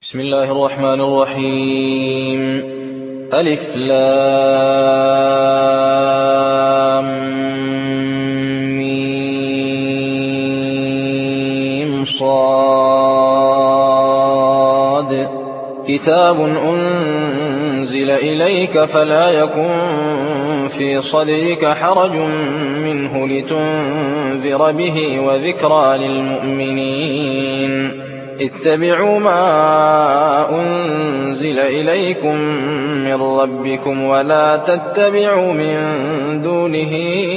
بسم الله الرحمن الرحيم. ألف لام ميم صاد كتاب أنزل إليك فلا يكن في صدرك حرج منه لتنذر به وذكرى للمؤمنين. اتبعوا ما أنزل إليكم من ربكم ولا تتبعوا من دونه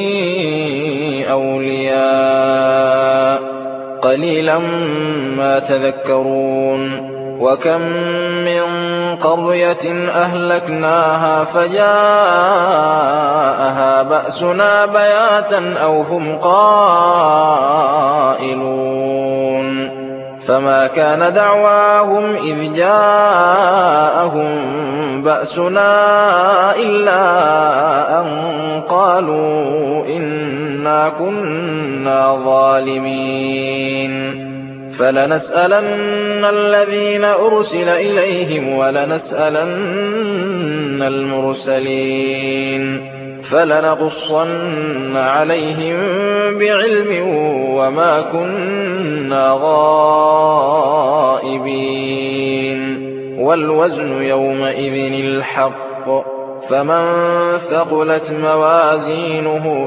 أولياء قليلا ما تذكرون. وكم من قرية أهلكناها فجاءها بأسنا بياتا أو هم قائلون فما كان دعواهم إذ جاءهم بأسنا إلا أن قالوا إنا كنا ظالمين. فلنسألن الذين أرسل إليهم ولنسألن المرسلين فلنقصن عليهم بعلم وما كنا غائبين. والوزن يومئذ الحق فمن ثقلت موازينه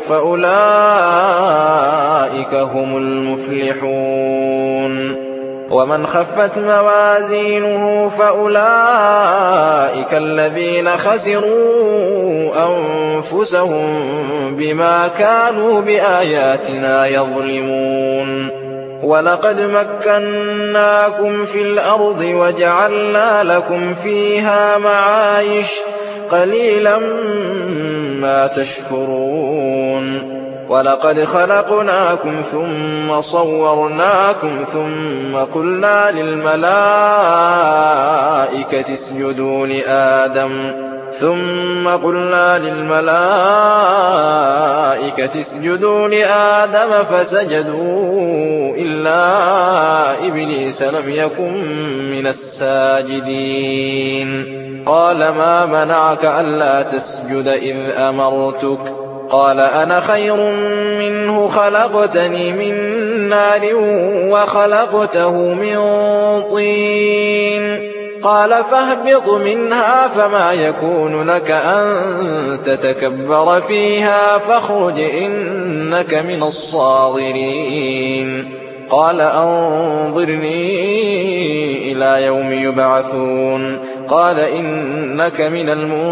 فأولئك هم المفلحون ومن خفت موازينه فأولئك الذين خسروا أنفسهم بما كانوا بآياتنا يظلمون. ولقد مكناكم في الأرض وجعلنا لكم فيها معايش قليلا ما تشكرون. ولقد خلقناكم ثم صورناكم ثم قلنا للملائكة اسجدوا لآدم فسجدوا إلا إبليس لم يكن من الساجدين. قال ما منعك ألا تسجد إذ أمرتك؟ قال أنا خير منه خلقتني من نار وخلقته من طين. قال فاهبط منها فما يكون لك أن تتكبر فيها فاخرج إنك من الصاغرين. قال أنظرني إلى يوم يبعثون. قال إنك من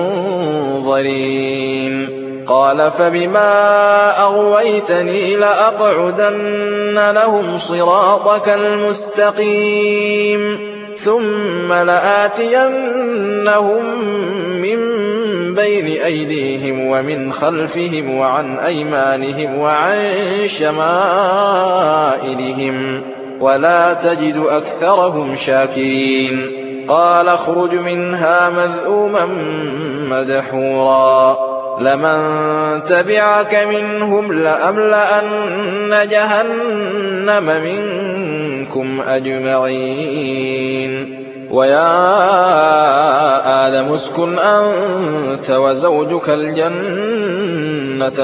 المنظرين. قال فبما أغويتني لأقعدن لهم صراطك المستقيم ثم لآتينهم من بين أيديهم ومن خلفهم وعن أيمانهم وعن شمائلهم ولا تجد أكثرهم شاكرين. قال اخرج منها مذءوما مدحورا لمن تبعك منهم لأملأن جهنم منكم أجمعين. ويا آدم اسكن أنت وزوجك الجنة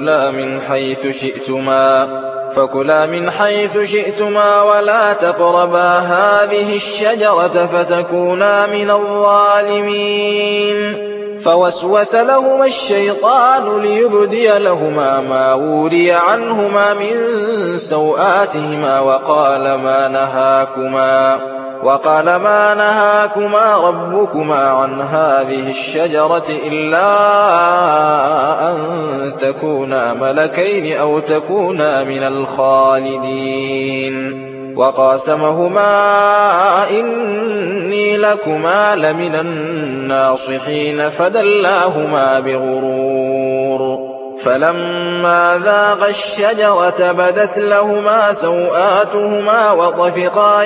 فكلا من حيث شئتما ولا تقربا هذه الشجرة فتكونا من الظالمين. فوسوس لهما الشيطان ليبدي لهما ما وري عنهما من سوآتهما وقال ما نهاكما ربكما عن هذه الشجرة إلا أن تكونا ملكين أو تكونا من الخالدين. وقاسمهما إني لكما لمن الناصحين فدلاهما بغرور. فلما ذاقا الشجرة بدت لهما سوآتهما وطفقا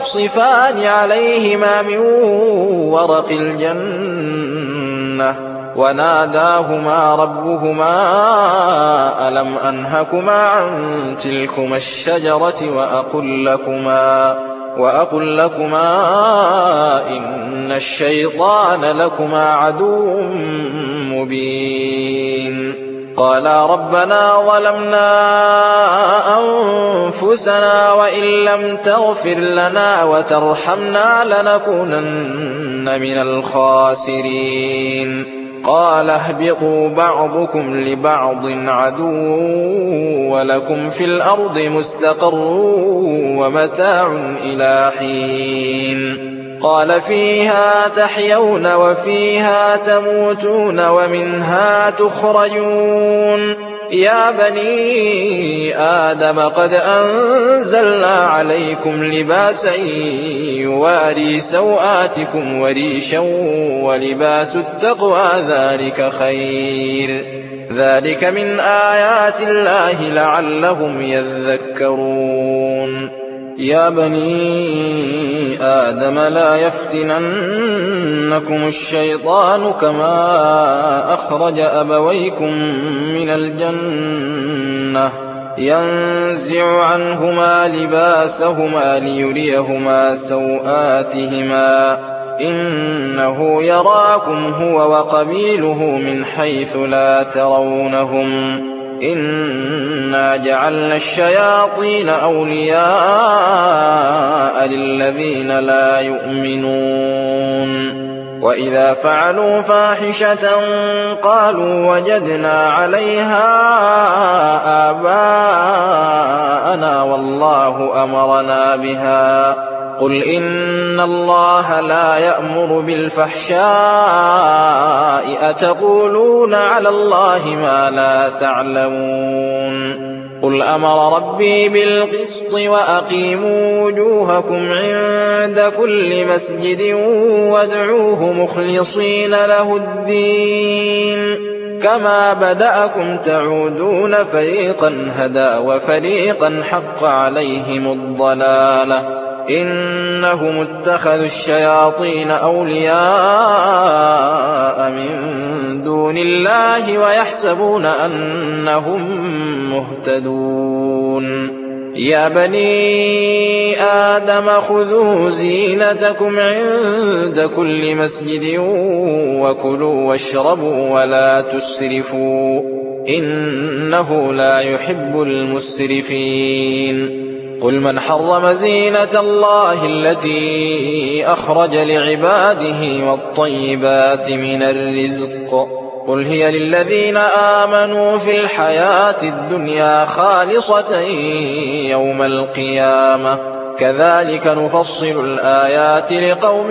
يخصفان عليهما من ورق الجنة وناداهما ربهما ألم أنهكما عن تلكما الشجرة وأقل لكما إن الشيطان لكما عدو مبين قالا ربنا ظلمنا أنفسنا وإن لم تغفر لنا وترحمنا لنكونن من الخاسرين قال اهبطوا بعضكم لبعض عدو ولكم في الأرض مستقر ومتاع إلى حين قال فيها تحيون وفيها تموتون ومنها تخرجون يا بني آدم قد أنزلنا عليكم لباسا يواري سوآتكم وريشا ولباس التقوى ذلك خير ذلك من آيات الله لعلهم يذكرون يا بني آدم لا يفتننكم الشيطان كما أخرج أبويكم من الجنة ينزع عنهما لباسهما ليريهما سوآتهما إنه يراكم هو وقبيله من حيث لا ترونهم إنا جعلنا الشياطين أولياء للذين لا يؤمنون وإذا فعلوا فاحشة قالوا وجدنا عليها آباءنا والله أمرنا بها قل إن الله لا يأمر بالفحشاء أتقولون على الله ما لا تعلمون قل أمر ربي بالقسط وأقيموا وجوهكم عند كل مسجد وادعوه مخلصين له الدين كما بدأكم تعودون فريقا هدى وفريقا حق عليهم الضلالة إنهم اتخذوا الشياطين أولياء من دون الله ويحسبون أنهم مهتدون يا بني آدم خذوا زينتكم عند كل مسجد وكلوا واشربوا ولا تسرفوا إنه لا يحب المسرفين قل من حرم زينة الله التي أخرج لعباده والطيبات من الرزق قل هي للذين آمنوا في الحياة الدنيا خالصة يوم القيامة كذلك نفصل الآيات لقوم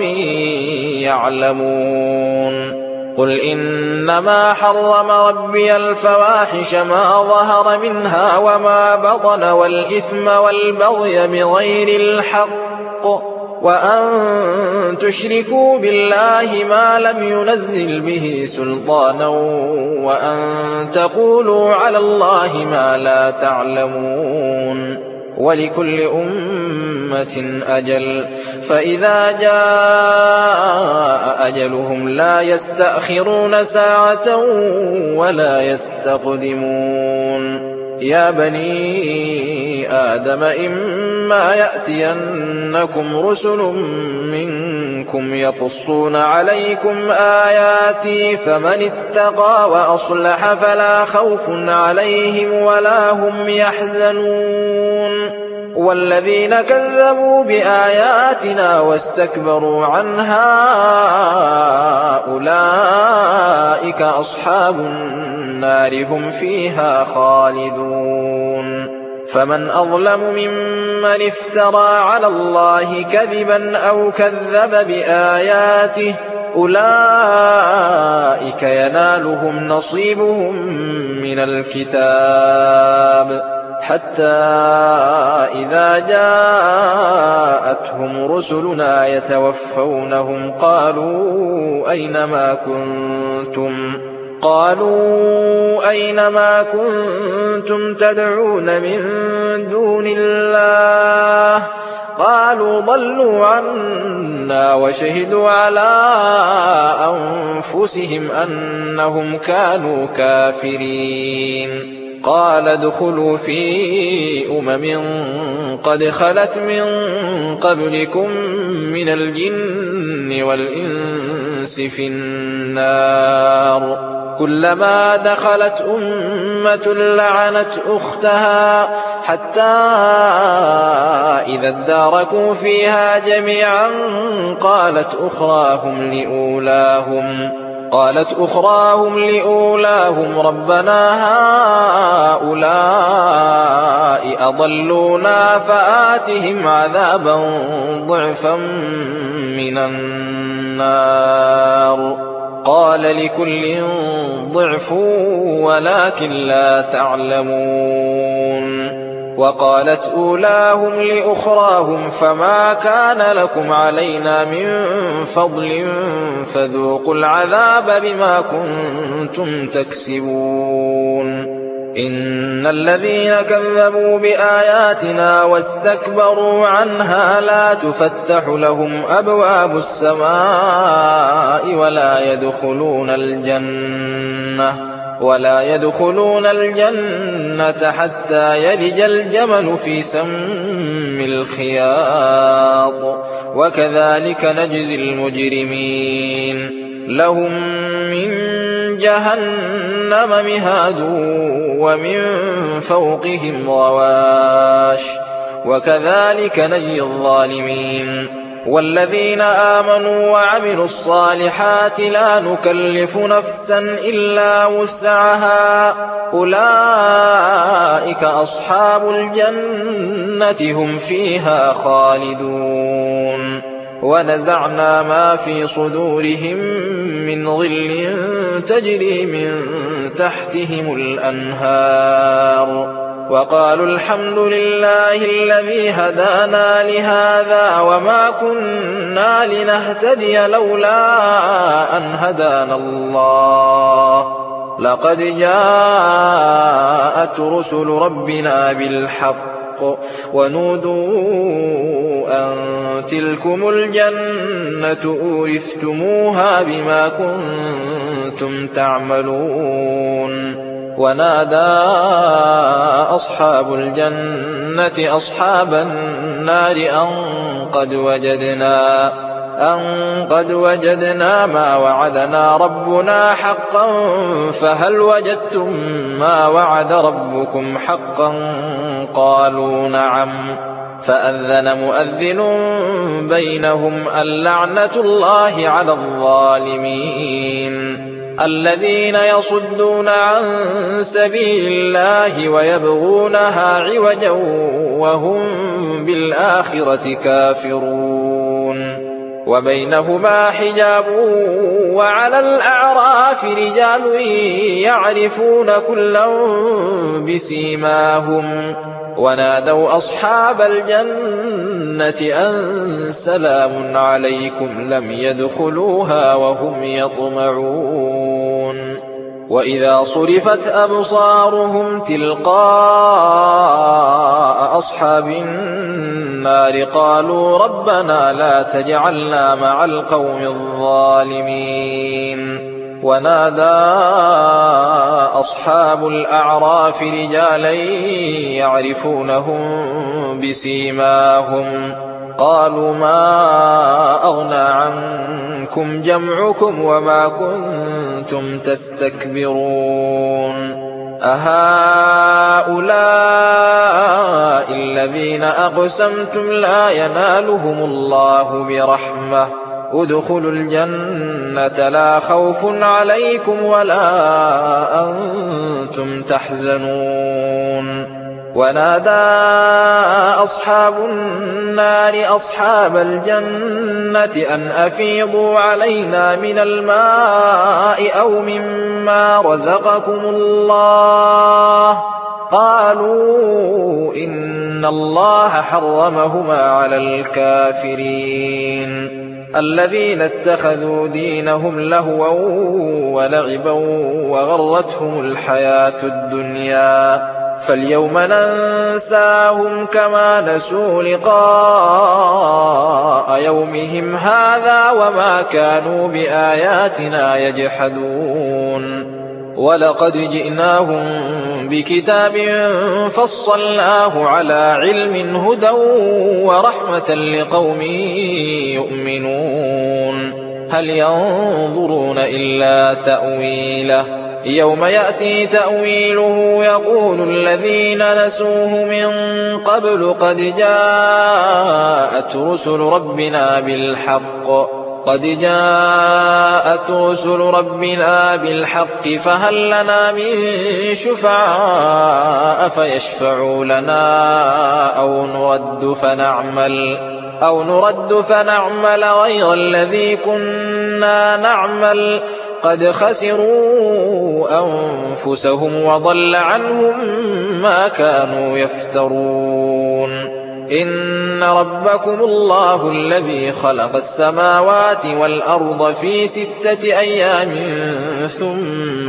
يعلمون قل إنما حرم ربي الفواحش ما ظهر منها وما بطن والإثم والبغي بغير الحق وأن تشركوا بالله ما لم ينزل به سلطانا وأن تقولوا على الله ما لا تعلمون ولكل أمة أجل فإذا جاء أجلهم لا يستأخرون ساعة ولا يستقدمون يا بني آدم إما يأتينكم رسل منكم يقصون عليكم آياتي فمن اتقى وأصلح فلا خوف عليهم ولا هم يحزنون والذين كذبوا بآياتنا واستكبروا عنها أولئك أصحاب النار هم فيها خالدون فمن أظلم ممن افترى على الله كذبا أو كذب بآياته أولئك ينالهم نصيبهم من الكتاب حتى إذا جاءتهم رسلنا يتوفونهم قالوا أين ما كنتم تدعون من دون الله قالوا ضلوا عنا النَّارِ وشهدوا على أنفسهم أنهم كانوا كافرين. قال ادخلوا في قد خلت من قبلكم من الجن والإنس في النار كلما دخلت أمة لعنت أختها حتى إذا اداركوا فيها جميعا قالت أخراهم لأولاهم ربنا هؤلاء أضلونا فآتهم عذابا ضعفا من النار قال لكل ضعف ولكن لا تعلمون. وقالت أولاهم لأخراهم فما كان لكم علينا من فضل فذوقوا العذاب بما كنتم تكسبون. إن الذين كذبوا بآياتنا واستكبروا عنها لا تفتح لهم أبواب السماء ولا يدخلون الجنة حتى يلج الجمل في سم الخياط وكذلك نجزي المجرمين. لهم من جهنم مهاد ومن فوقهم غواش وكذلك نجزي الظالمين. والذين آمنوا وعملوا الصالحات لا نكلف نفسا إلا وسعها أولئك أصحاب الجنة هم فيها خالدون. ونزعنا ما في صدورهم من غل تجري من تحتهم الأنهار وقالوا الحمد لله الذي هدانا لهذا وما كنا لنهتدي لولا أن هدانا الله لقد جاءت رسل ربنا بالحق ونودوا أن تلكم الجنة أورثتموها بما كنتم تعملون. ونادى أصحاب الجنة أصحاب النار أن قد وجدنا ما وعدنا ربنا حقا فهل وجدتم ما وعد ربكم حقا قالوا نعم فأذن مؤذن بينهم اللعنة الله على الظالمين. الذين يصدون عن سبيل الله ويبغونها عوجا وهم بالآخرة كافرون. وبينهما حجاب وعلى الأعراف رجال يعرفون كلا بسيماهم ونادوا أصحاب الجنة أن سلام عليكم لم يدخلوها وهم يطمعون. وإذا صرفت أبصارهم تلقاء أصحاب النار قالوا ربنا لا تجعلنا مع القوم الظالمين. ونادى أصحاب الأعراف رجالا يعرفونهم بسيماهم قالوا ما أغنى عنكم جمعكم وما كنتم تستكبرون أهؤلاء الذين أقسمتم لا ينالهم الله برحمة ادخلوا الجنة لا خوف عليكم ولا أنتم تحزنون. ونادى أصحاب النار أصحاب الجنة أن أفيضوا علينا من الماء أو مما رزقكم الله قالوا إن الله حرمهما على الكافرين. الذين اتخذوا دينهم لهوا ولعبا وغرتهم الحياة الدنيا فاليوم ننساهم كما نسوا لقاء يومهم هذا وما كانوا بآياتنا يجحدون ولقد جئناهم بكتاب فصلناه على علم هدى ورحمة لقوم يؤمنون هل ينظرون إلا تأويله يوم يأتي تأويله يقول الذين نسوه من قبل قد جاءت رسل ربنا بالحق فهل لنا من شفعاء فيشفعوا لنا أو نرد فنعمل غير الذي كنا نعمل قد خسروا أنفسهم وضل عنهم ما كانوا يفترون إن ربكم الله الذي خلق السماوات والأرض في 6 أيام ثم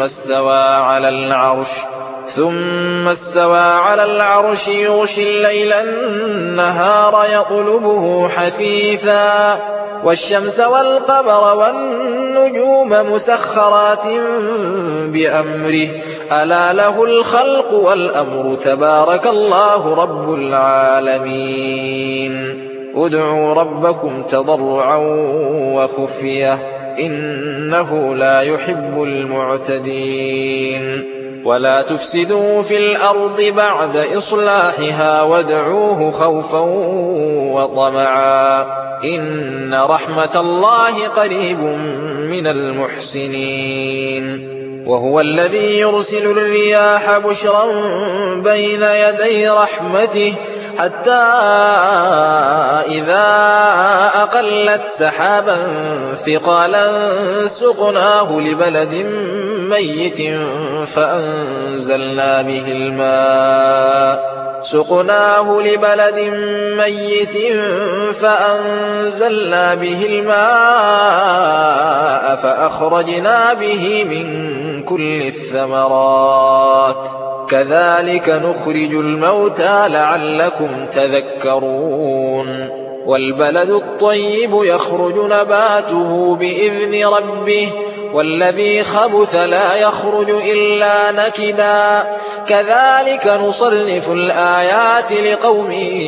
استوى على العرش يغشي الليل النهار يطلبه حثيثا والشمس والقمر والنجوم مسخرات بأمره ألا له الخلق والأمر تبارك الله رب العالمين ادعوا ربكم تضرعا وخفية إنه لا يحب المعتدين ولا تفسدوا في الأرض بعد إصلاحها وادعوه خوفا وطمعا إن رحمة الله قريب من المحسنين وهو الذي يرسل الرياح بشرا بين يدي رحمته حتى إذا أقلت سحابا ثقالا سقناه لبلد ميت فأنزلنا به الماء فأخرجنا به من كل الثمرات كذلك نخرج الموتى لعلكم تذكرون والبلد الطيب يخرج نباته بإذن ربه والذي خبث لا يخرج إلا نكدا كذلك نصرف الآيات لقوم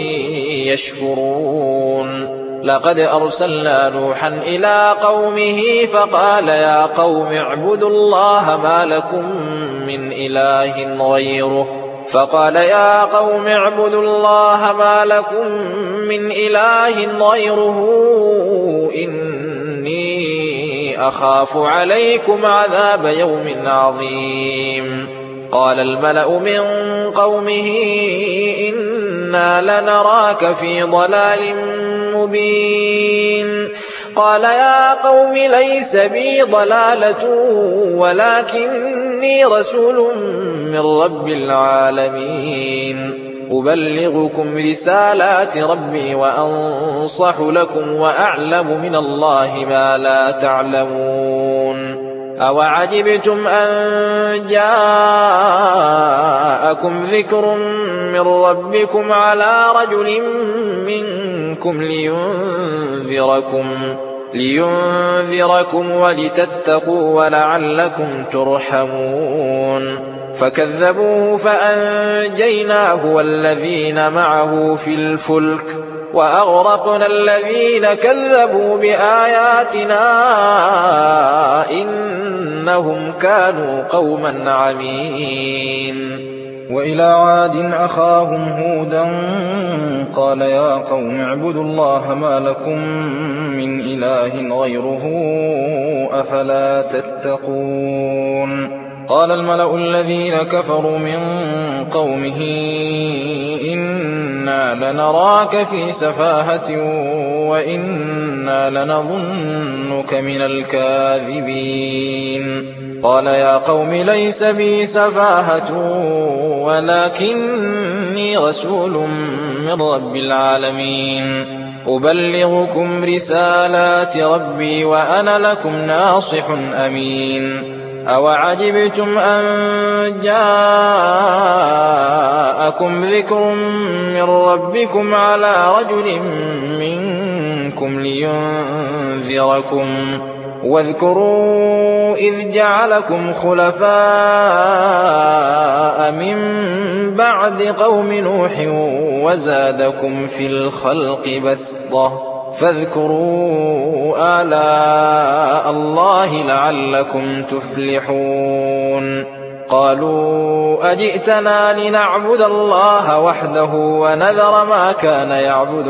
يشكرون لقد أرسلنا نوحا إلى قومه فقال يا قوم اعبدوا الله ما لكم من إله غيره إني أخاف عليكم عذاب يوم عظيم قال الملأ من قومه إنا لنراك في ضلال مبين قال يا قوم ليس بي ضلالة ولكني رسول من رب العالمين أبلغكم رسالات ربي وأنصح لكم وأعلم من الله ما لا تعلمون أوعجبتم أن جاءكم ذكر من ربكم على رجل منكم لينذركم ولتتقوا ولعلكم ترحمون فكذبوه فأنجيناه والذين معه في الفلك وأغرقنا الذين كذبوا بآياتنا إنهم كانوا قوما عمين وإلى عاد أخاهم هودا قال يا قوم اعبدوا الله ما لكم من إله غيره أفلا تتقون قال الملأ الذين كفروا من قومه إنا لنراك في سفاهة وإنا لنظنك من الكاذبين قال يا قوم ليس بي سفاهة ولكني رسول من رب العالمين أبلغكم رسالات ربي وأنا لكم ناصح أمين أوعجبتم أن جاءكم ذكر من ربكم على رجل منكم لينذركم واذكروا إذ جعلكم خلفاء من بعد قوم نوح وزادكم في الخلق بسطة فاذكروا آلاء الله لعلكم تفلحون قالوا أجئتنا لنعبد الله وحده ونذر ما كان يعبد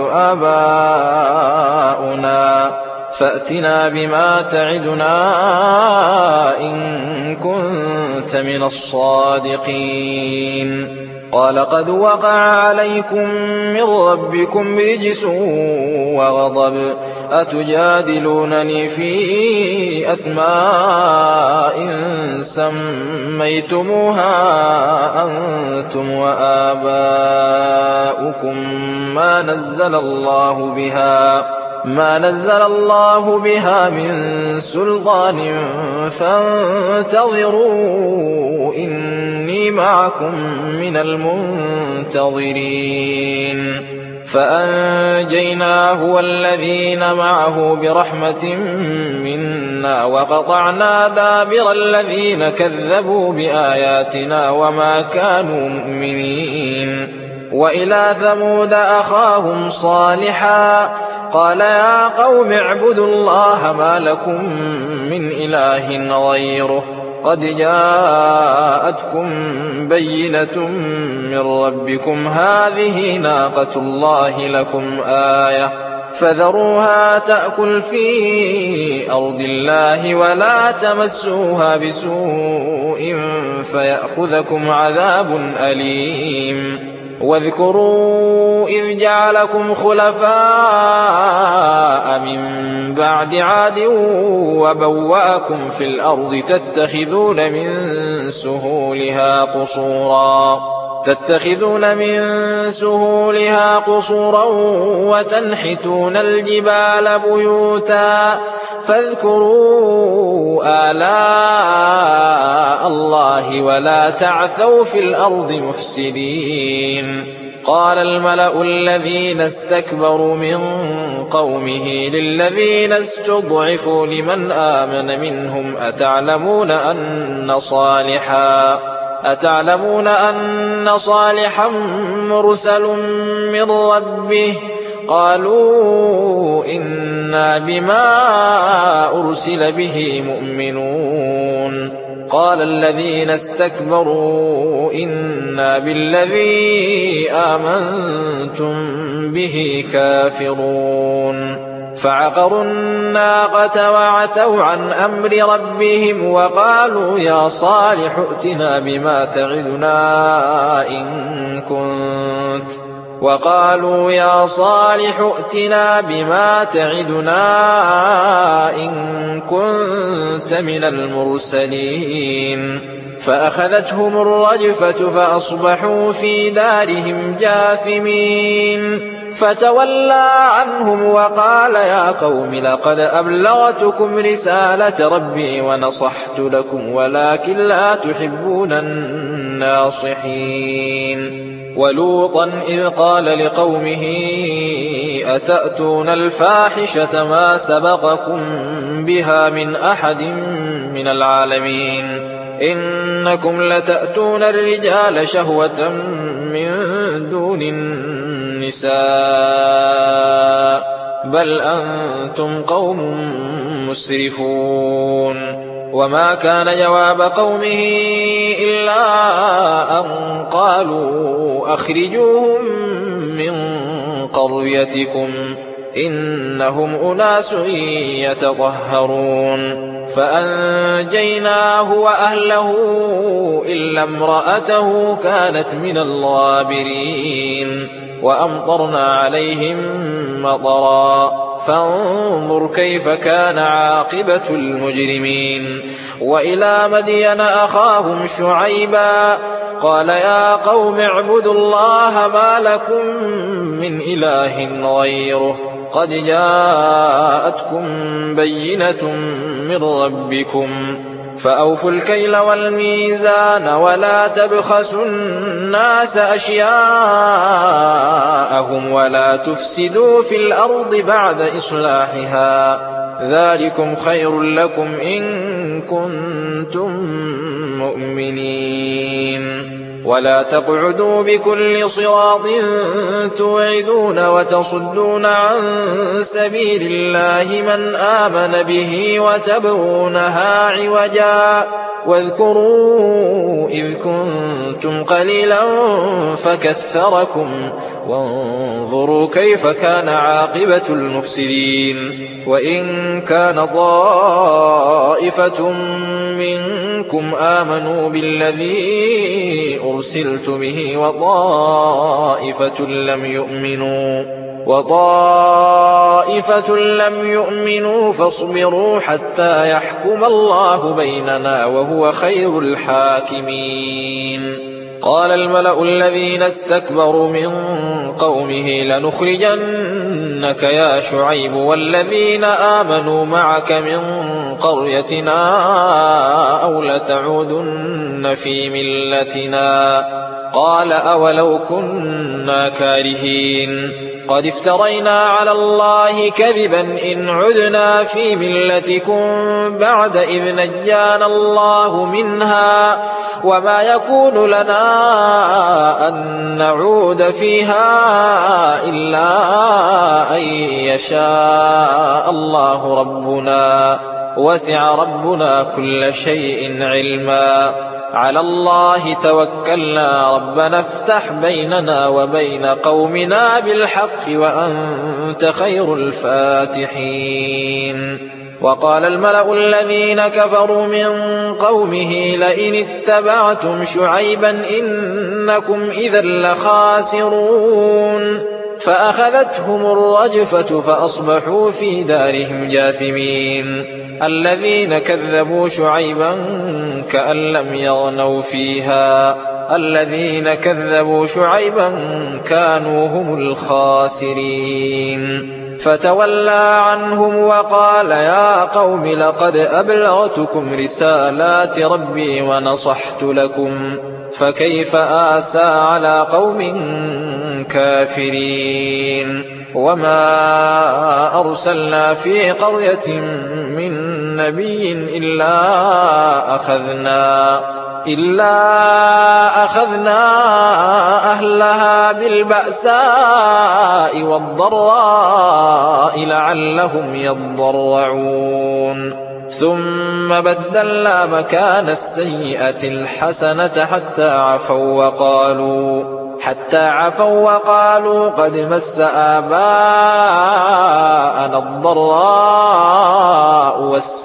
آباؤنا فأتنا بما تعدنا إن كنت من الصادقين قال قد وقع عليكم من ربكم رجس وغضب أتجادلونني في أسماء سميتموها أنتم وآباؤكم ما نزل الله بها من سلطان فانتظروا إني معكم من المنتظرين فأنجيناه والذين معه برحمة منا وقطعنا دابر الذين كذبوا بآياتنا وما كانوا مؤمنين وإلى ثمود أخاهم صالحا قال يا قوم اعبدوا الله ما لكم من إله غيره قد جاءتكم بينة من ربكم هذه ناقة الله لكم آية فذروها تأكل في أرض الله ولا تمسوها بسوء فيأخذكم عذاب أليم واذكروا إذ جعلكم خلفاء من بعد عاد وبوأكم في الأرض تتخذون من سهولها قصورا وتنحتون الجبال بيوتا فاذكروا آلاء الله ولا تعثوا في الأرض مفسدين قال الملأ الذين استكبروا من قومه للذين استضعفوا لمن آمن منهم أتعلمون أن صالحا مرسل من ربه قالوا إنا بما أرسل به مؤمنون قال الذين استكبروا إنا بالذي آمنتم به كافرون فعقروا الناقة وعتوا عن أمر ربهم وقالوا يا صالح ائتنا بما تعدنا إن كنت من المرسلين فأخذتهم الرجفة فأصبحوا في دارهم جاثمين فتولى عنهم وقال يا قوم لقد أبلغتكم رسالة ربي ونصحت لكم ولكن لا تحبون الناصحين ولوطا إذ قال لقومه أتأتون الفاحشة ما سبقكم بها من أحد من العالمين إنكم لتأتون الرجال شهوة من دون النساء بل أنتم قوم مسرفون وما كان جواب قومه إلا أن قالوا أخرجوهم من قريتكم إنهم أناس يتطهرون فأنجيناه وأهله إلا امرأته كانت من الغابرين وأمطرنا عليهم مطرا فانظر كيف كان عاقبة المجرمين وإلى مدين أخاهم شعيبا قال يا قوم اعبدوا الله ما لكم من إله غيره قد جاءتكم بينة من ربكم فأوفوا الكيل والميزان ولا تبخسوا الناس أشياءهم ولا تفسدوا في الأرض بعد إصلاحها ذلكم خير لكم إن كنتم مؤمنين ولا تقعدوا بكل صراط توعدون وتصدون عن سبيل الله من آمن به وتبغونها عوجا واذكروا إذ كنتم قليلا فكثركم وانظروا كيف كان عاقبة المفسدين وإن كان طائفة منكم آمنوا بالذي أرسلت به وطائفة لم يؤمنوا فاصبروا حتى يحكم الله بيننا وهو خير الحاكمين قال الملأ الذين استكبروا من قومه لنخرجنك يا شعيب والذين آمنوا معك من قريتنا أو لتعودن في ملتنا قال أولو كنا كارهين قد افترينا على الله كذبا إن عدنا في ملتكم بعد إذ نجانا الله منها وما يكون لنا أن نعود فيها إلا أن يشاء الله ربنا وسع ربنا كل شيء علما على الله توكلنا ربنا افتح بيننا وبين قومنا بالحق وأنت خير الفاتحين وقال الملأ الذين كفروا من قومه لئن اتبعتم شعيبا إنكم إذا لخاسرون فأخذتهم الرجفة فأصبحوا في دارهم جاثمين الذين كذبوا شعيبا كأن لم يغنوا فيها الذين كذبوا شعيبا كانوا هم الخاسرين فتولى عنهم وقال يا قوم لقد أبلغتكم رسالات ربي ونصحت لكم فكيف آسى على قوم كافرين وما أرسلنا في قرية من نبي إلا أخذنا أهلها بالبأساء والضراء لعلهم يضرعون ثم بدلنا مكان السيئة الحسنة حتى عفوا وقالوا قد مس آباءنا الضراء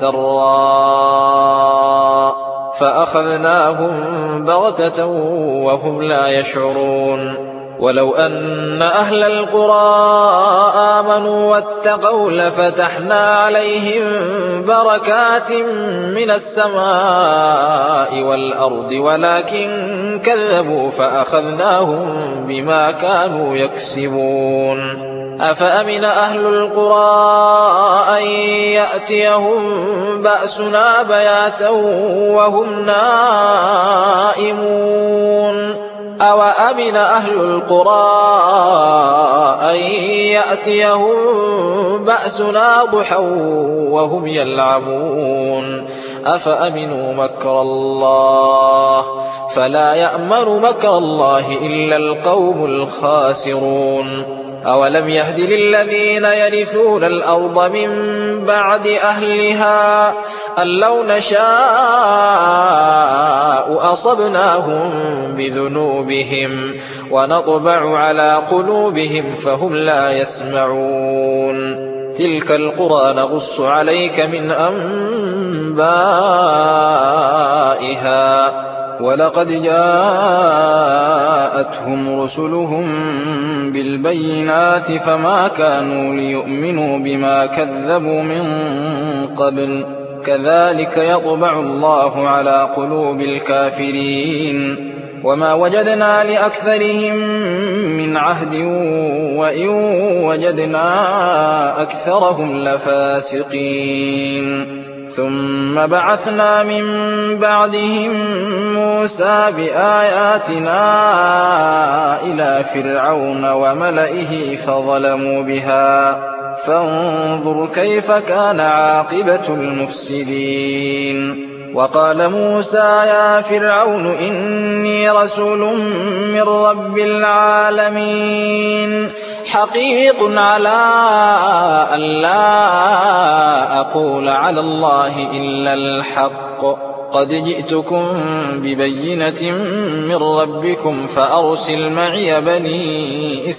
والسراء فأخذناهم بغتة وهم لا يشعرون ولو أن أهل القرى آمنوا واتقوا لفتحنا عليهم بركات من السماء والأرض ولكن كذبوا فأخذناهم بما كانوا يكسبون أفأمن أهل القرى أن يأتيهم بأسنا بياتا وهم نائمون أوأمن أهل القرى أن يأتيهم بأسنا ضحى وهم يلعبون أفأمنوا مكر الله فلا يأمن مكر الله إلا القوم الخاسرون أولم يهد للذين يرثون الأرض من بعد أهلها أن لو نشاء أصبناهم بذنوبهم ونطبع على قلوبهم فهم لا يسمعون تلك القرى نقص عليك من أنبائها ولقد جاءتهم رسلهم بالبينات فما كانوا ليؤمنوا بما كذبوا من قبل كذلك يطبع الله على قلوب الكافرين وما وجدنا لأكثرهم من عهد وإن وجدنا أكثرهم لفاسقين ثم بعثنا من بعدهم موسى بآياتنا إلى فرعون وملئه فظلموا بها فانظر كيف كان عاقبة المفسدين. وقال موسى يا فرعون إني رسول من رب العالمين حقيق على أن لا أقول على الله إلا الحق قد جئتكم ببينة من ربكم فأرسل معي بني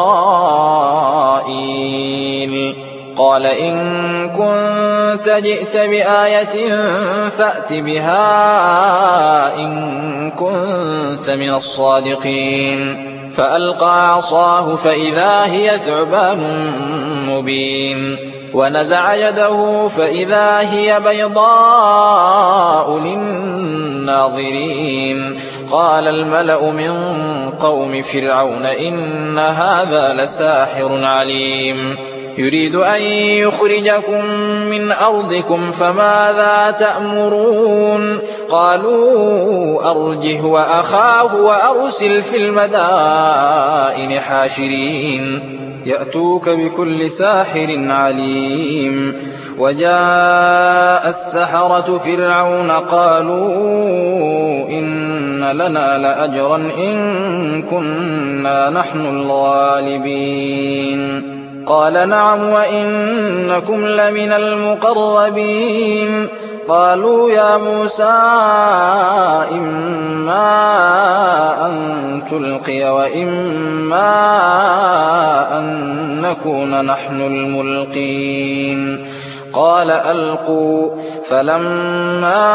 إسرائيل. قال إن كنت جئت بآية فأت بها إن كنت من الصادقين. فألقى عصاه فإذا هي ثعبان مبين ونزع يده فإذا هي بيضاء للناظرين. قال الملأ من قوم فرعون إن هذا لساحر عليم يريد أن يخرجكم من أرضكم فماذا تأمرون. قالوا أرجه وأخاه وأرسل في المدائن حاشرين يأتوك بكل ساحر عليم. وجاء السحرة فرعون قالوا إن لنا لأجرا إن كنا نحن الغالبين. قال نعم وإنكم لمن المقربين. قالوا يا موسى إما أن تلقي وإما أن نكون نحن الملقين. قال ألقوا فلما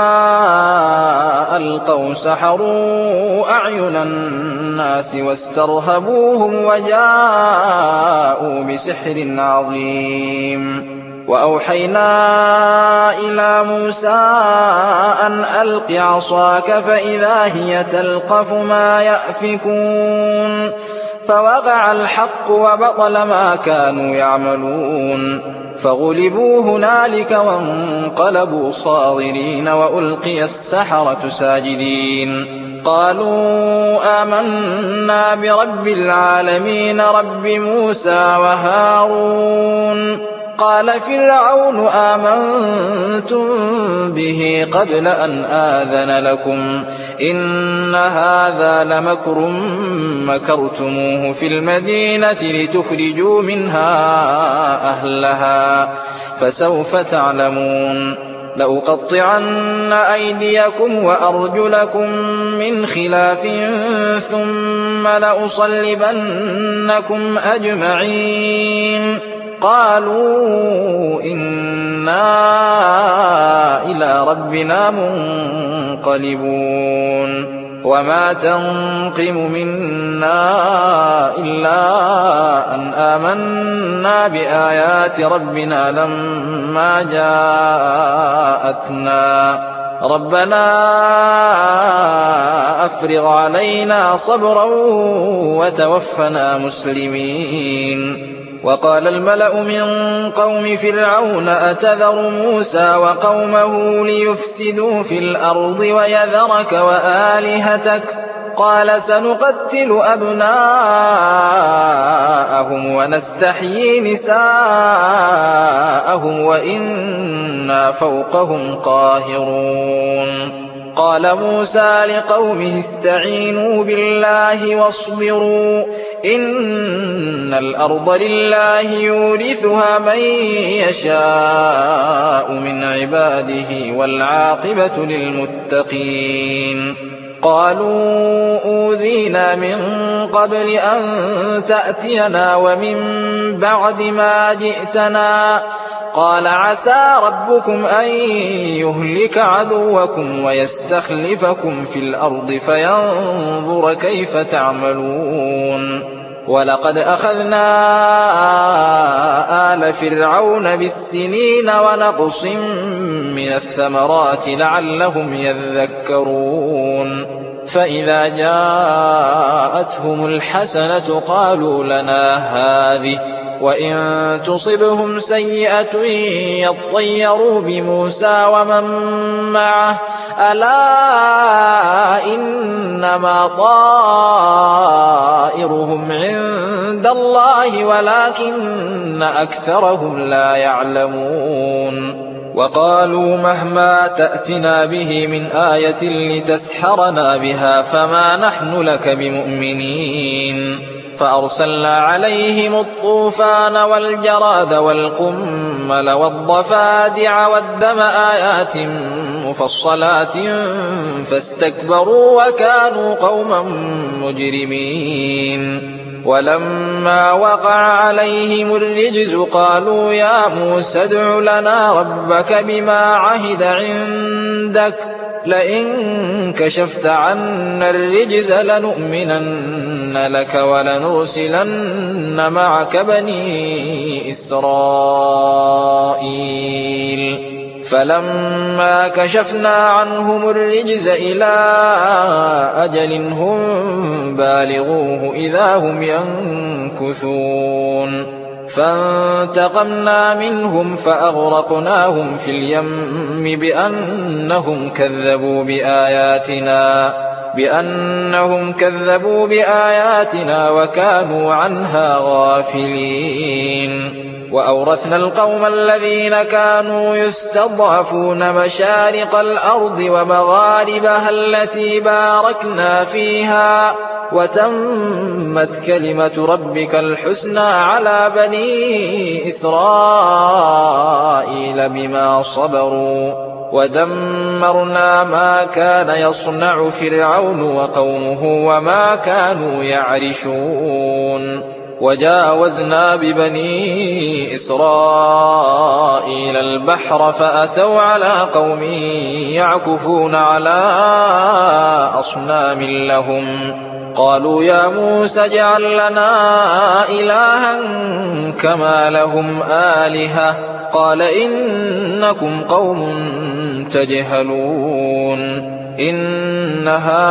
ألقوا سحروا أعين الناس واسترهبوهم وجاءوا بسحر عظيم. وأوحينا إلى موسى أن ألق عصاك فإذا هي تلقف ما يأفكون. فوقع الحق وبطل ما كانوا يعملون فغلبوا هنالك وانقلبوا صاغرين وألقي السحرة ساجدين. قالوا آمنا برب العالمين رب موسى وهارون. قال فرعون آمنتم به قبل أن آذن لكم إن هذا لمكر مكرتموه في المدينة لتخرجوا منها أهلها فسوف تعلمون. لأقطعن أيديكم وأرجلكم من خلاف ثم لأصلبنكم أجمعين. قالوا إنا إلى ربنا منقلبون. وما تنقم منا إلا أن آمنا بآيات ربنا لما جاءتنا ربنا أفرغ علينا صبرا وتوفنا مسلمين. وقال الملأ من قوم فرعون أتذر موسى وقومه ليفسدوا في الأرض ويذرك وآلهتك قال سنقتل أبناءهم ونستحيي نساءهم وإنا فوقهم قاهرون. قال موسى لقومه استعينوا بالله واصبروا إن الأرض لله يورثها من يشاء من عباده والعاقبة للمتقين. قالوا أوذينا من قبل أن تأتينا ومن بعد ما جئتنا قال عسى ربكم أن يهلك عدوكم ويستخلفكم في الأرض فينظر كيف تعملون. ولقد أخذنا آل فرعون بالسنين ونقص من الثمرات لعلهم يذكرون. فإذا جاءتهم الحسنة قالوا لنا هذه وإن تصبهم سيئة يطيروا بموسى ومن معه ألا إنما طائرهم عند الله ولكن أكثرهم لا يعلمون وقالوا مهما تأتنا به من آية لتسحرنا بها فما نحن لك بمؤمنين فأرسلنا عليهم الطوفان والجراد والقمل والضفادع والدم آيات مفصلات فاستكبروا وكانوا قوما مجرمين ولما وقع عليهم الرجز قالوا يا موسى ادع لنا ربك بما عهد عندك لئن كشفت عنا الرجز لنؤمنن لك ولنرسلن معك بني إسرائيل فلما كشفنا عنهم الرجز إلى أجل هم بالغوه إذا هم ينكثون فانتقمنا منهم فأغرقناهم في اليم بأنهم كذبوا بآياتنا وكانوا عنها غافلين وأورثنا القوم الذين كانوا يستضعفون مشارق الأرض ومغاربها التي باركنا فيها وتمت كلمة ربك الحسنى على بني إسرائيل بما صبروا ودمرنا ما كان يصنع فرعون وقومه وما كانوا يعرشون وجاوزنا ببني إسرائيل البحر فأتوا على قوم يعكفون على أصنام لهم قالوا يا موسى اجعل لنا إلها كما لهم آلهة قال إنكم قوم تجهلون إن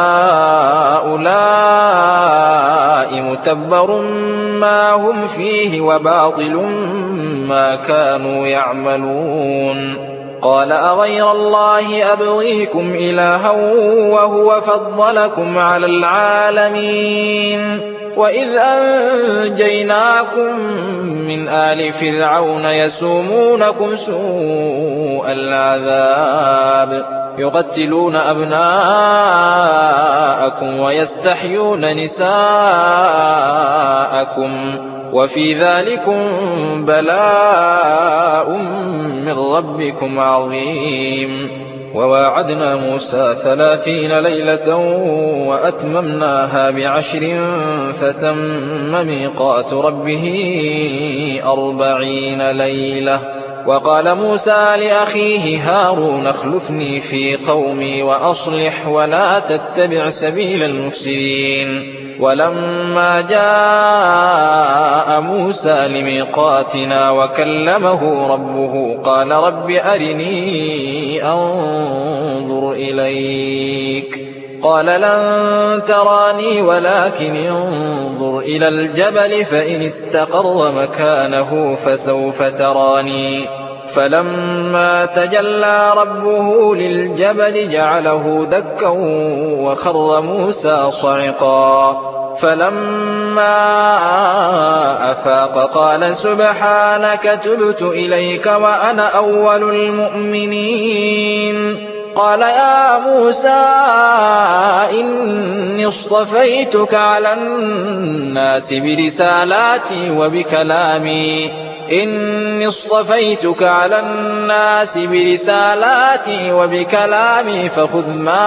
هؤلاء متبر ما هم فيه وباطل ما كانوا يعملون قال أغير الله أبغيكم إلها وهو فضلكم على العالمين وإذ أنجيناكم من آل فرعون يسومونكم سوء العذاب يقتلون أبناءكم ويستحيون نساءكم وفي ذلكم بلاء من ربكم عظيم وواعدنا موسى 30 ليلة وأتممناها ب10 فتم ميقات ربه 40 ليلة وقال موسى لأخيه هارون اخلفني في قومي وأصلح ولا تتبع سبيل المفسدين ولما جاء موسى لميقاتنا وكلمه ربه قال رب أرني أنظر إليك قال لن تراني ولكن انظر إلى الجبل فإن استقر مكانه فسوف تراني فلما تجلى ربه للجبل جعله دكا وخر موسى صعقا فلما أفاق قال سبحانك تبت إليك وأنا أول المؤمنين قال يا موسى إني اصطفيتك على الناس برسالاتي وبكلامي فخذ ما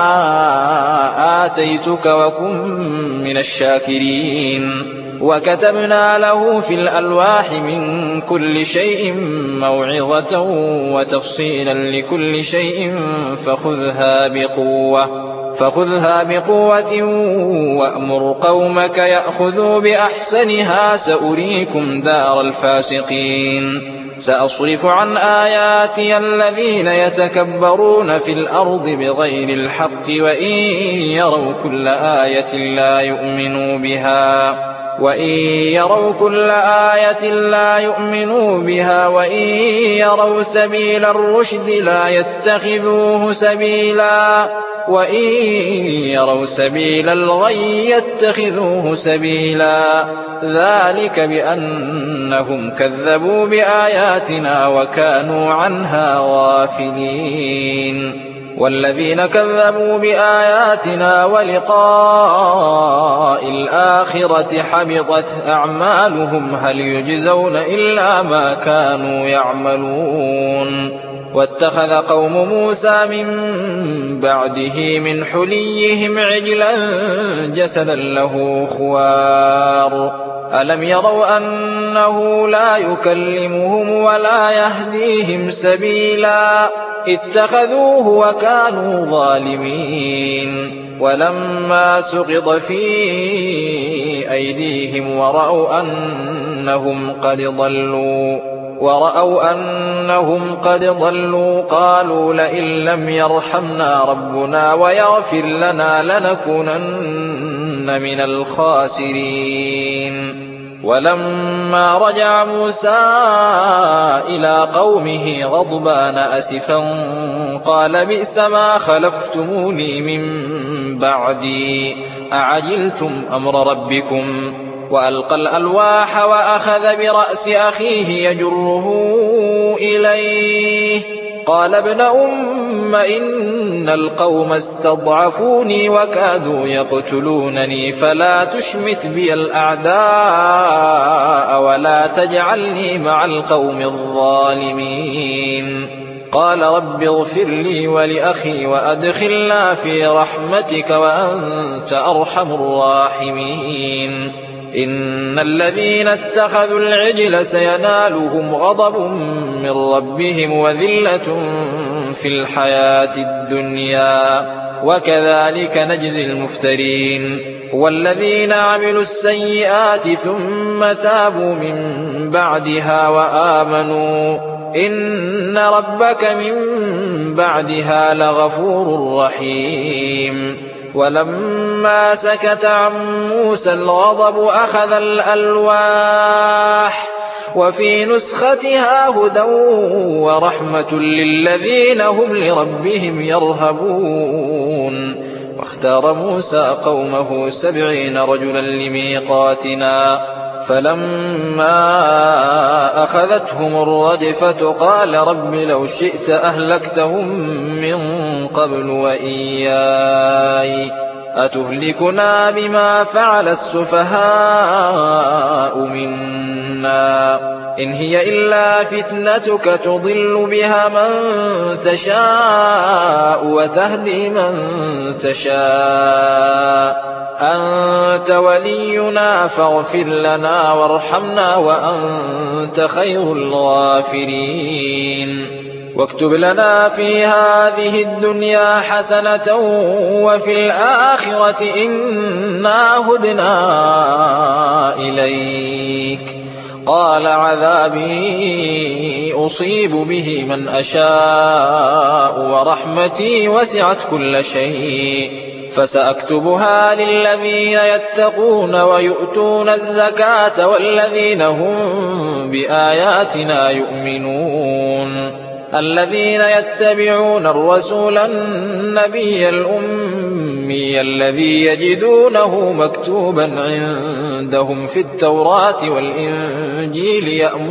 آتيتك وكن من الشاكرين وكتبنا له في الألواح من كل شيء موعظة وتفصيلا لكل شيء فخذها بقوة وأمر قومك يأخذوا بأحسنها سأريكم دار الفاسقين سأصرف عن آياتي الذين يتكبرون في الأرض بغير الحق وإن يروا كل آية لا يؤمنوا بها وإن يروا كل آية لا يؤمنوا بها وإن يروا سبيل الرشد لا يتخذوه سبيلا وإن يروا سبيل الغي يتخذوه سبيلا ذلك بأنهم كذبوا بآياتنا وكانوا عنها غافلين والذين كذبوا بآياتنا ولقاء الآخرة حبطت أعمالهم هل يجزون إلا ما كانوا يعملون واتخذ قوم موسى من بعده من حليهم عجلا جسدا له خوار ألم يروا أنه لا يكلمهم ولا يهديهم سبيلا اتخذوه وكانوا ظالمين ولما سقط في أيديهم ورأوا أنهم قد ضلوا قالوا لئن لم يرحمنا ربنا ويغفر لنا لنكونن من الخاسرين ولما رجع موسى إلى قومه غضبان أسفا قال بئس ما خلفتموني من بعدي أعجلتم أمر ربكم وألقى الألواح وأخذ برأس أخيه يجره إليه قال ابن أم إن القوم استضعفوني وكادوا يقتلونني فلا تشمت بي الأعداء ولا تجعلني مع القوم الظالمين قال رب اغفر لي ولأخي وأدخلنا في رحمتك وأنت أرحم الراحمين إن الذين اتخذوا العجل سينالهم غضب من ربهم وذلة في الحياة الدنيا وكذلك نجزي المفترين والذين عملوا السيئات ثم تابوا من بعدها وآمنوا إن ربك من بعدها لغفور رحيم ولما سكت عن موسى الغضب أخذ الألواح وفي نسختها هدى ورحمة للذين هم لربهم يرهبون واختار موسى قومه 70 رجلا لميقاتنا فلما أخذتهم الرجفة قال رب لو شئت أهلكتهم من قبل وإياي أتهلكنا بما فعل السفهاء منا إن هي إلا فتنتك تضل بها من تشاء وتهدي من تشاء أنت ولينا فاغفر لنا وارحمنا وأنت خير الغافرين واكتب لنا في هذه الدنيا حسنة وفي الآخرة إنا هدنا إليك قال عذابي أصيب به من أشاء ورحمتي وسعت كل شيء فسأكتبها للذين يتقون ويؤتون الزكاة والذين هم بآياتنا يؤمنون الذين يتبعون الرسول النبي الأمي الذي يجدونه مكتوبا عندهم في التوراة والإنجيل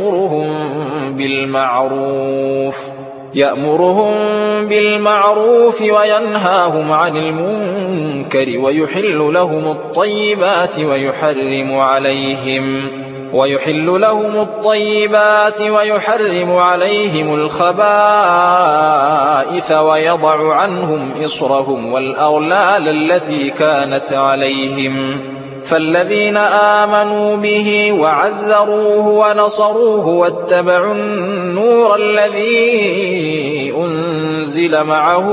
يأمرهم بالمعروف وينهاهم عن المنكر ويحل لهم الطيبات ويحرم عليهم الخبائث ويضع عنهم إصرهم والأغلال التي كانت عليهم فالذين آمنوا به وعزروه ونصروه واتبعوا النور الذي أنزل معه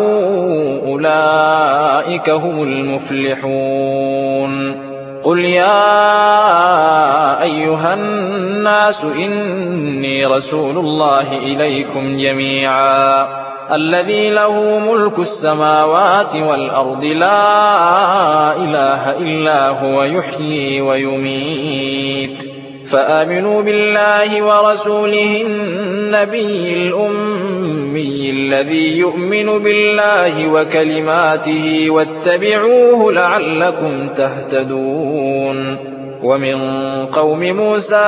أولئك هم المفلحون قل يا أيها الناس إني رسول الله إليكم جميعا الذي له ملك السماوات والأرض لا إله إلا هو يحيي ويميت فآمنوا بالله ورسوله النبي الأمي الذي يؤمن بالله وكلماته واتبعوه لعلكم تهتدون ومن قوم موسى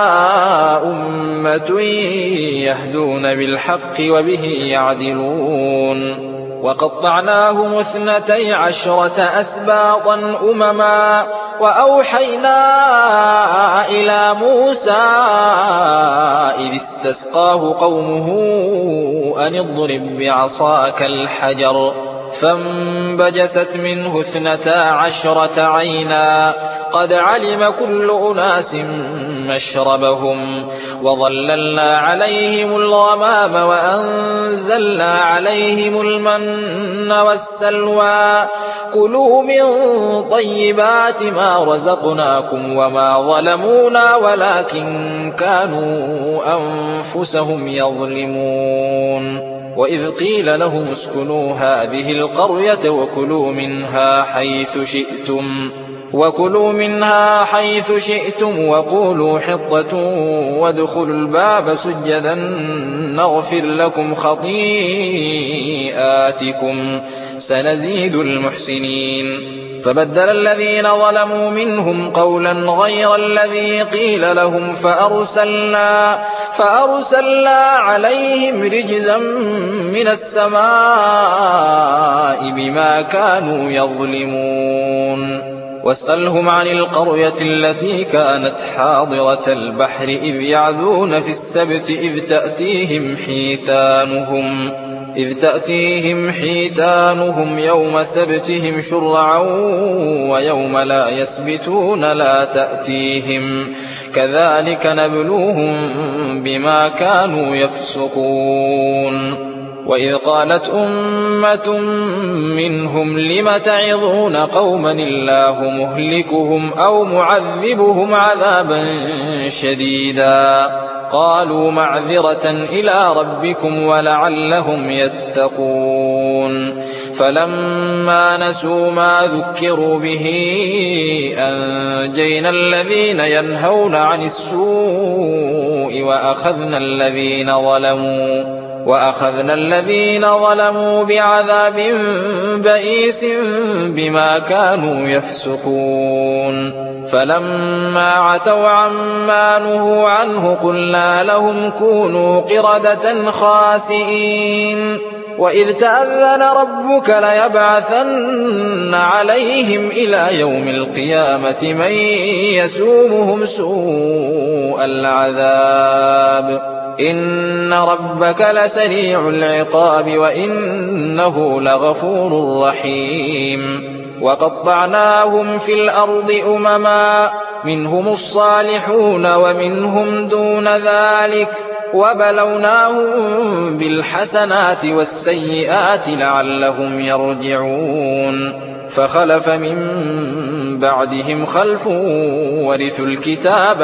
أمة يهدون بالحق وبه يعدلون وقطعناهم 12 أسباطا أمما وأوحينا إلى موسى إذ استسقاه قومه أن اضرب بعصاك الحجر فانبجست منه 12 عينا قد علم كل أناس مشربهم وظللنا عليهم الغمام وأنزلنا عليهم المن والسلوى كلوا من طيبات ما رزقناكم وما ظلمونا ولكن كانوا أنفسهم يظلمون وإذ قيل لهم اسكنوا هذه القرية وكلوا منها حيث شئتم وقولوا حطة وادخلوا الباب سجدا نغفر لكم خطيئاتكم سنزيد المحسنين فبدل الذين ظلموا منهم قولا غير الذي قيل لهم فأرسلنا عليهم رجزا من السماء بما كانوا يظلمون واسألهم عن القرية التي كانت حاضرة البحر إذ يعدون في السبت إذ تأتيهم حيتانهم يوم سبتهم شرعا ويوم لا يسبتون لا تأتيهم كذلك نبلوهم بما كانوا يفسقون وإذ قالت أمة منهم لم تعظون قوما الله مهلكهم أو معذبهم عذابا شديدا قالوا معذرة إلى ربكم ولعلهم يتقون فلما نسوا ما ذكروا به أنجينا الذين ينهون عن السوء وأخذنا الذين ظلموا بعذاب بئيس بما كانوا يفسقون فلما عتوا عما نهوا عنه قلنا لهم كونوا قردة خاسئين وإذ تأذن ربك ليبعثن عليهم إلى يوم القيامة من يسومهم سوء العذاب إن ربك لسريع العقاب وإنه لغفور رحيم وقطعناهم في الأرض أمما منهم الصالحون ومنهم دون ذلك وبلوناهم بالحسنات والسيئات لعلهم يرجعون فخلف من بعدهم خلف ورثوا الكتاب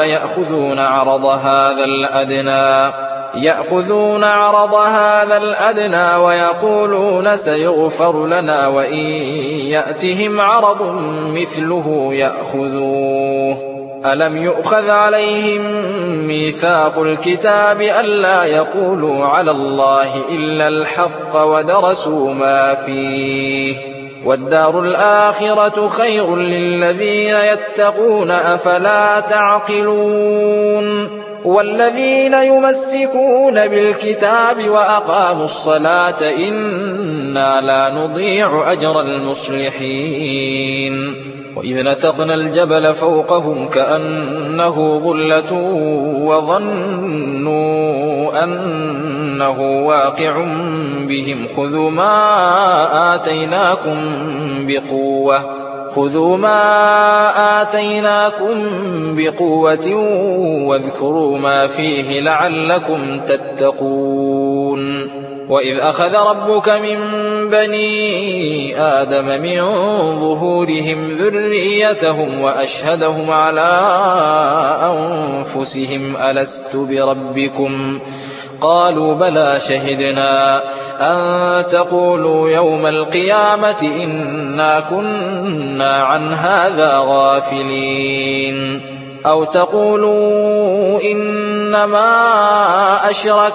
يأخذون عرض هذا الأدنى ويقولون سيغفر لنا وإن يأتهم عرض مثله يأخذوه ألم يؤخذ عليهم ميثاق الكتاب ألا يقولوا على الله إلا الحق ودرسوا ما فيه والدار الآخرة خير للذين يتقون أفلا تعقلون والذين يمسكون بالكتاب وأقاموا الصلاة إنا لا نضيع أجر المصلحين وإذ نتقنا الجبل فوقهم كأنه ظلة وظنوا أنه واقع بهم خذوا ما آتيناكم بقوة واذكروا ما فيه لعلكم تتقون وإذ أخذ ربك من بني آدم من ظهورهم ذريتهم وأشهدهم على أنفسهم ألست بربكم قالوا بلى شهدنا أن تقولوا يوم القيامة إنا كنا عن هذا غافلين أو تقولوا إنما أشرك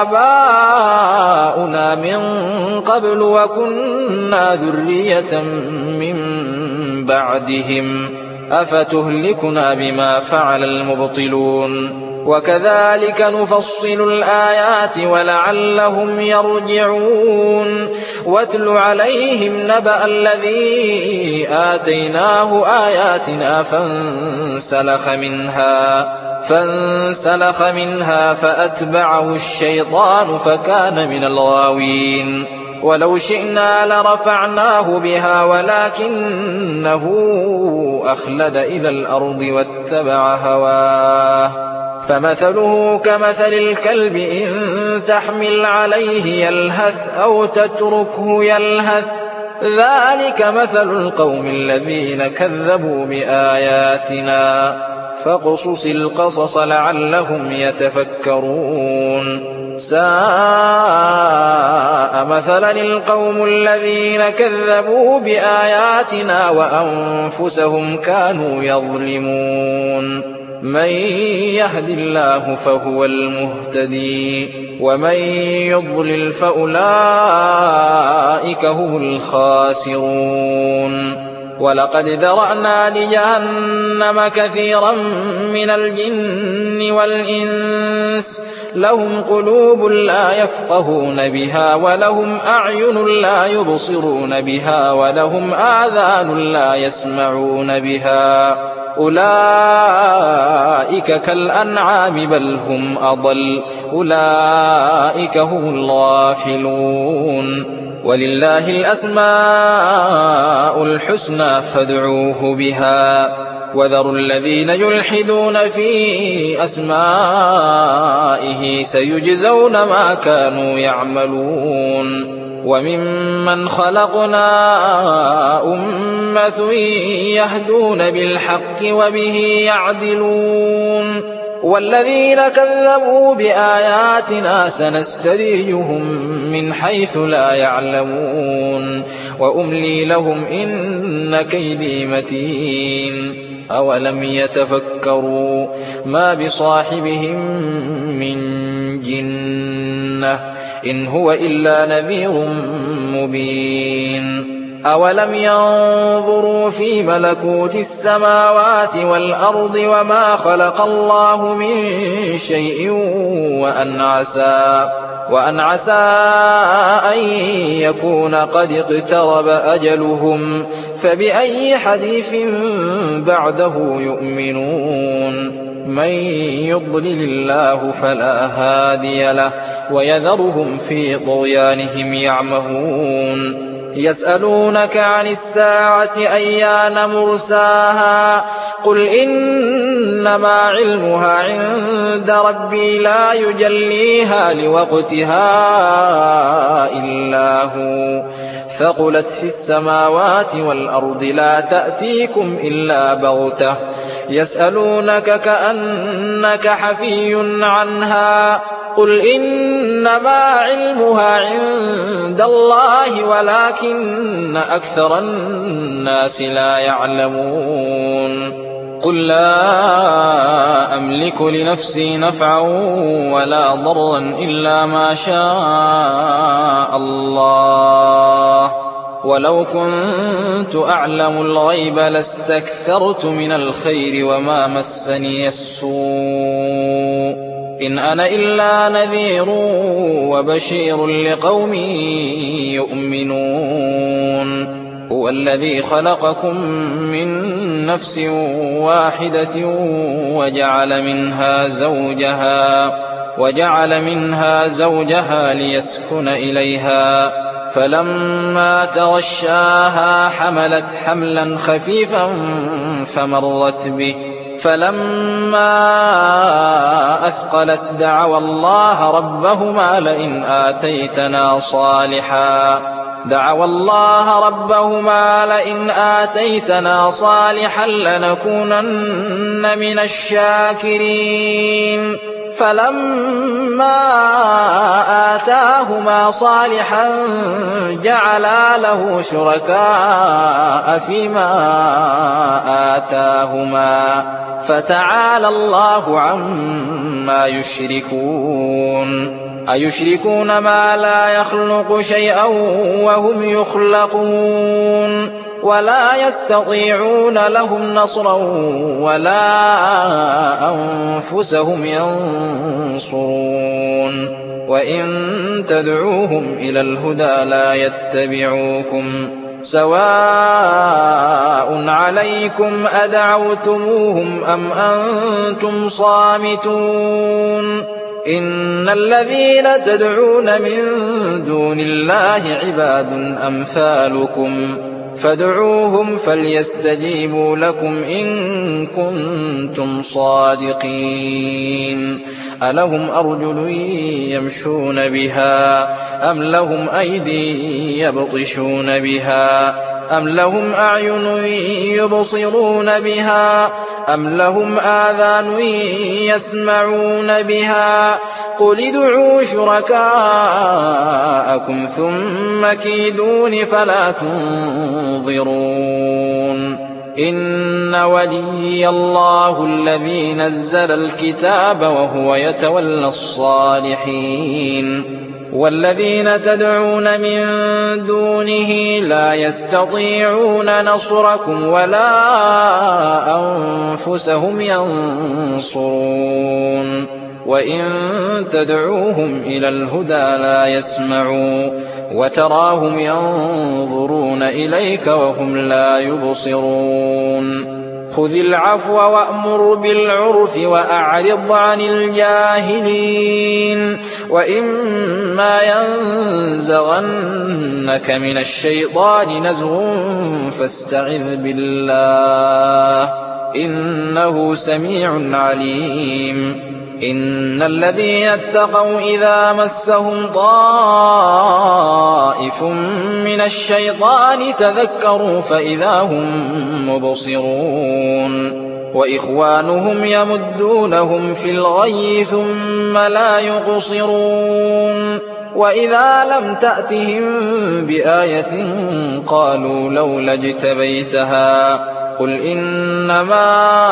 آباؤنا من قبل وكنا ذرية من بعدهم أفتهلكنا بما فعل المبطلون وكذلك نفصل الآيات ولعلهم يرجعون واتل عليهم نبأ الذي آتيناه آياتنا فانسلخ منها فأتبعه الشيطان فكان من الغاوين ولو شئنا لرفعناه بها ولكنه أخلد إلى الأرض واتبع هواه فمثله كمثل الكلب إن تحمل عليه يلهث أو تتركه يلهث ذلك مثل القوم الذين كذبوا بآياتنا فاقصص القصص لعلهم يتفكرون ساء مثلا القوم الذين كذبوا بآياتنا وأنفسهم كانوا يظلمون من يهد الله فهو المهتدي ومن يضلل فأولئك هم الخاسرون ولقد ذرأنا لجهنم كثيرا من الجن والإنس لهم قلوب لا يفقهون بها ولهم أعين لا يبصرون بها ولهم آذان لا يسمعون بها أولئك كالأنعام بل هم أضل أولئك هم الغافلون ولله الأسماء الحسنى فادعوه بها وذروا الذين يلحدون في أسمائه سيجزون ما كانوا يعملون وممن خلقنا أمة يهدون بالحق وبه يعدلون والذين كذبوا بآياتنا سنستدرجهم من حيث لا يعلمون وأملي لهم إن كيدي متين أولم يتفكروا ما بصاحبهم من جنة إن هو إلا نذير مبين أولم ينظروا في ملكوت السماوات والأرض وما خلق الله من شيء وأن عسى أن يكون قد اقترب أجلهم فبأي حديث بعده يؤمنون من يضلل الله فلا هادي له ويذرهم في طغيانهم يعمهون يسألونك عن الساعة أيان مرساها قل إنما علمها عند ربي لا يجليها لوقتها إلا هو ثقلت في السماوات والأرض لا تأتيكم إلا بغتة يسألونك كأنك حفي عنها قل إنما علمها عند الله ولكن أكثر الناس لا يعلمون قل لا أملك لنفسي نفعا ولا ضرا إلا ما شاء الله ولو كنت أعلم الغيب لاستكثرت من الخير وما مسني السوء إن أنا إلا نذير وبشير لقوم يؤمنون هو الذي خلقكم من نفس واحدة وجعل منها زوجها ليسكن إليها فلما تغشاها حملت حملا خفيفا فمرت به فلما أثقلت دعوا الله ربهما لئن آتيتنا صالحا لنكونن من الشاكرين فلما آتاهما صالحا جعلا له شركاء فيما آتاهما فتعالى الله عما يشركون أيشركون ما لا يخلق شيئا وهم يخلقون ولا يستطيعون لهم نصرا ولا أنفسهم ينصرون وإن تدعوهم إلى الهدى لا يتبعوكم سواء عليكم أدعوتموهم أم أنتم صامتون إن الذين تدعون من دون الله عباد أمثالكم فادعوهم فليستجيبوا لكم إن كنتم صادقين ألهم أرجل يمشون بها أم لهم أيدي يبطشون بها أم لهم أعين يبصرون بها أم لهم آذان يسمعون بها قل ادعوا شركاءكم ثم كيدون فلا تنظرون إن وليي الله الذي نزل الكتاب وهو يتولى الصالحين والذين تدعون من دونه لا يستطيعون نصركم ولا أنفسهم ينصرون وإن تدعوهم إلى الهدى لا يسمعوا وتراهم ينظرون إليك وهم لا يبصرون خذ العفو وأمر بالعرف وأعرض عن الجاهلين وإما ينزغنك من الشيطان نزغ فاستعذ بالله إنه سميع عليم إن الذين اتقوا إذا مسهم طائف من الشيطان تذكروا فإذا هم مبصرون وإخوانهم يمدونهم في الغي ثم لا يقصرون وإذا لم تأتهم بآية قالوا لولا اجتبيتها قل إنما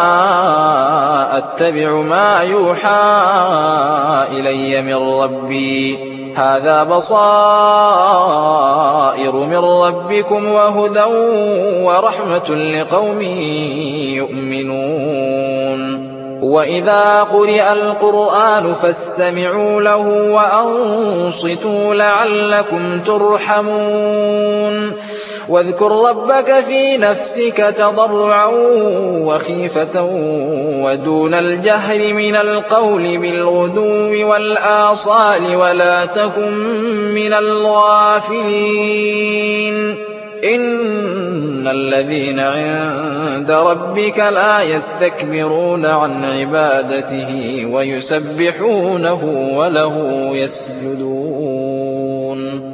أتبع ما يوحى إلي من ربي هذا بصائر من ربكم وهدى ورحمة لقوم يؤمنون وإذا قرئ القرآن فاستمعوا له وأنصتوا لعلكم ترحمون واذكر ربك في نفسك تضرعا وخيفة ودون الجهر من القول بالغدو والآصال ولا تكن من الغافلين إن الذين عند ربك لا يستكبرون عن عبادته ويسبحونه وله يسجدون